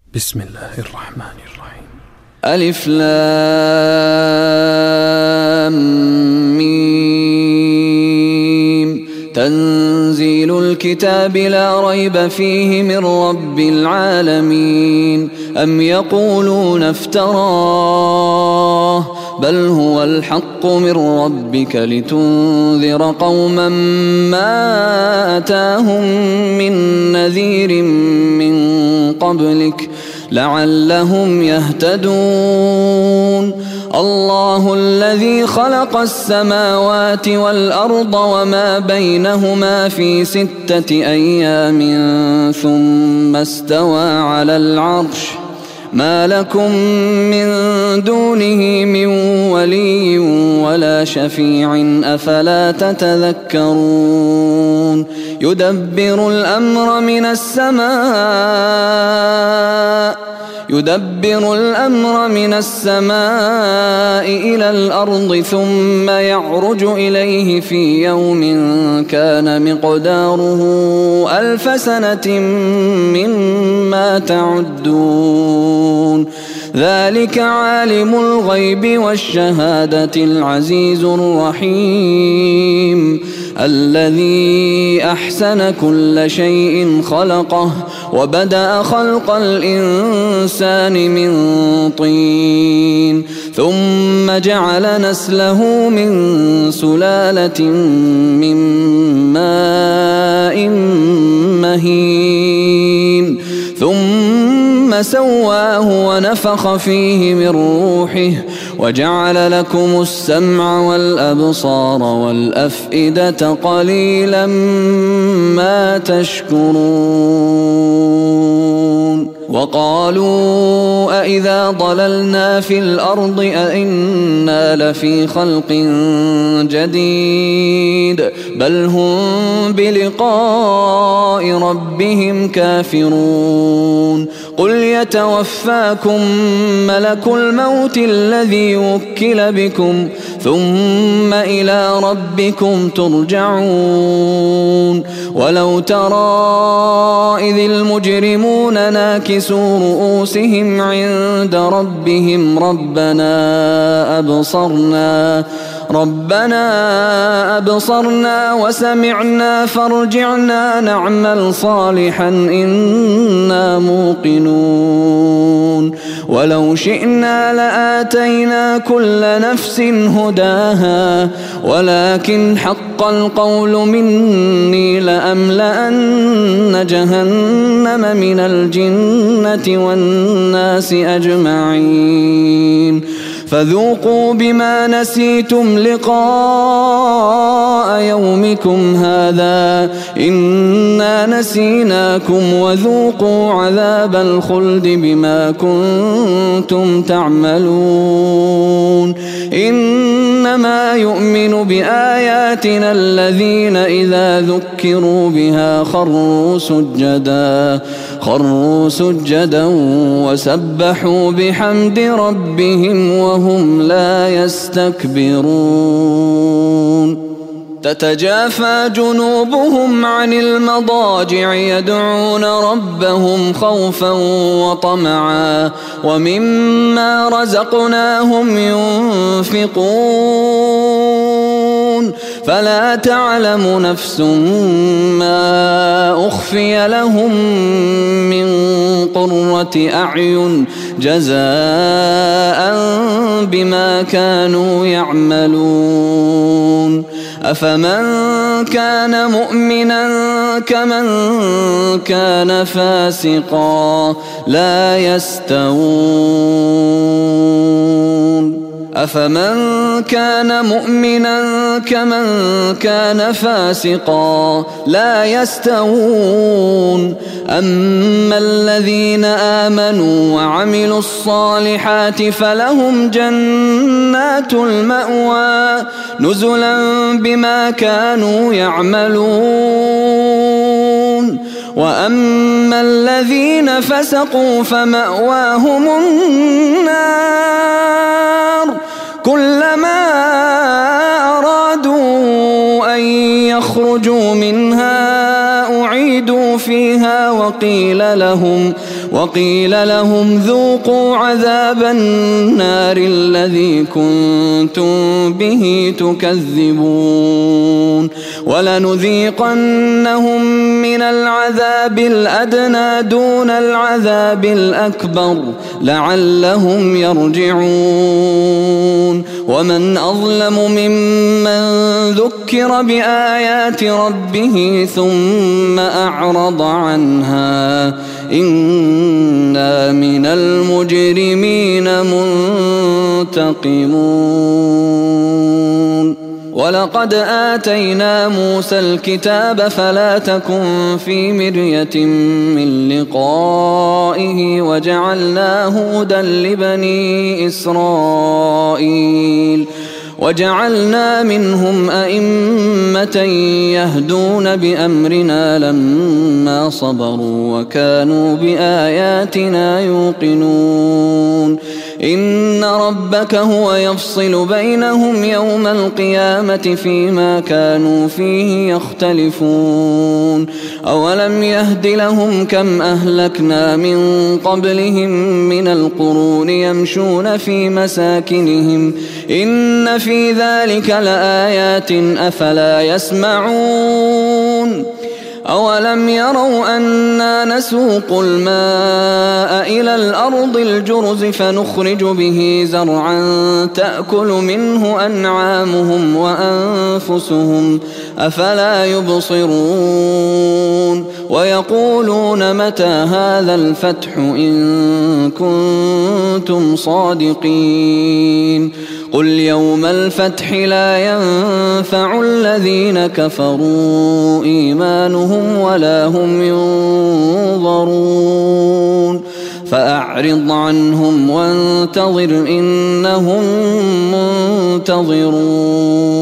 بسم الله الرحمن الرحيم. ألف لام ميم. تنزيل الكتاب لا ريب فيه من رب العالمين. أم يقولون افتراه بل هو الحق من ربك لتنذر قوما ما أتاهم من نذير من قبلك لعلهم يهتدون. الله الذي خلق السماوات والأرض وما بينهما في 6 أيام ثم استوى على العرش. ما لكم من دونه من ولي ولا شفيع أفلا تتذكرون. يدبر الأمر من السماء إلى الأرض ثم يعرج إليه في يوم كان مقداره 1000 سنة مما تعدون. ذلك عالم الغيب والشهادة العزيز الرحيم الذي أحسن كل شيء خلقه وبدأ خلق الإنسان من طين ثم جعل نسله من سلالة من ماء مهين ثم سواه ونفخ فيه من روحه وجعل لكم السمع والأبصار والأفئدة قليلا ما تشكرون. وقالوا أإذا ضللنا في الأرض أإنا لفي خلق جديد بل هم بلقاء ربهم كافرون. قل يتوفاكم ملك الموت الذي وكل بكم ثم إلى ربكم ترجعون. ولو ترى إذ المجرمون ناكسوا رؤوسهم عند ربهم ربنا أبصرنا وسمعنا فارجعنا نعمل صالحا إنا موقنون. ولو شئنا لآتينا كل نفس هداها ولكن حق القول مني لأملأن جهنم من الجنة والناس أجمعين. فذوقوا بما نسيتم لقاء يومكم هذا إنا نسيناكم وذوقوا عذاب الخلد بما كنتم تعملون. إنما يؤمن بآياتنا الذين إذا ذكروا بها خروا سجدا وسبحوا بحمد ربهم وهم لا يستكبرون. تتجافى جنوبهم عن المضاجع يدعون ربهم خوفا وطمعا ومما رزقناهم ينفقون. فلا تعلم نفس ما أخفي لهم من قرة أعين جزاء بما كانوا يعملون. أفمن كان مؤمنا كمن كان فاسقا لا يستوون. أفمن كان مؤمنا كمن كان فاسقا لا يستوون. أما الذين آمنوا وعملوا الصالحات فلهم جنات المأوى نزلا بما كانوا يعملون. وأما الذين فسقوا فمأواهم النار كلما أرادوا أن يخرجوا منها أعيدوا فيها وقيل لهم ذوقوا عذاب النار الذي كنتم به تكذبون ولنذيقنهم من العذاب الأدنى دون العذاب الأكبر لعلهم يرجعون ومن أظلم ممن ذكر بآيات ربه ثم أعرض عنها إنا من المجرمين منتقمون ولقد آتينا موسى الكتاب فلا تكن في مرية من لقائه وجعلناه هدى لبني إسرائيل وجعلنا منهم أئمة يهدون بأمرنا لما صبروا وكانوا بآياتنا يوقنون إن ربك هو يفصل بينهم يوم القيامة فيما كانوا فيه يختلفون أولم يهد لهم كم أهلكنا من قبلهم من القرون يمشون في مساكنهم إن في ذلك لآيات أفلا يسمعون أولم يروا أنا نسوق الماء إلى الأرض الجرز فنخرج به زرعا تأكل منه أنعامهم وأنفسهم أفلا يبصرون ويقولون متى هذا الفتح إن كنتم صادقين قل يوم الفتح لا ينفع الذين كفروا إيمانهم ولا هم ينظرون فأعرض عنهم وانتظر إنهم منتظرون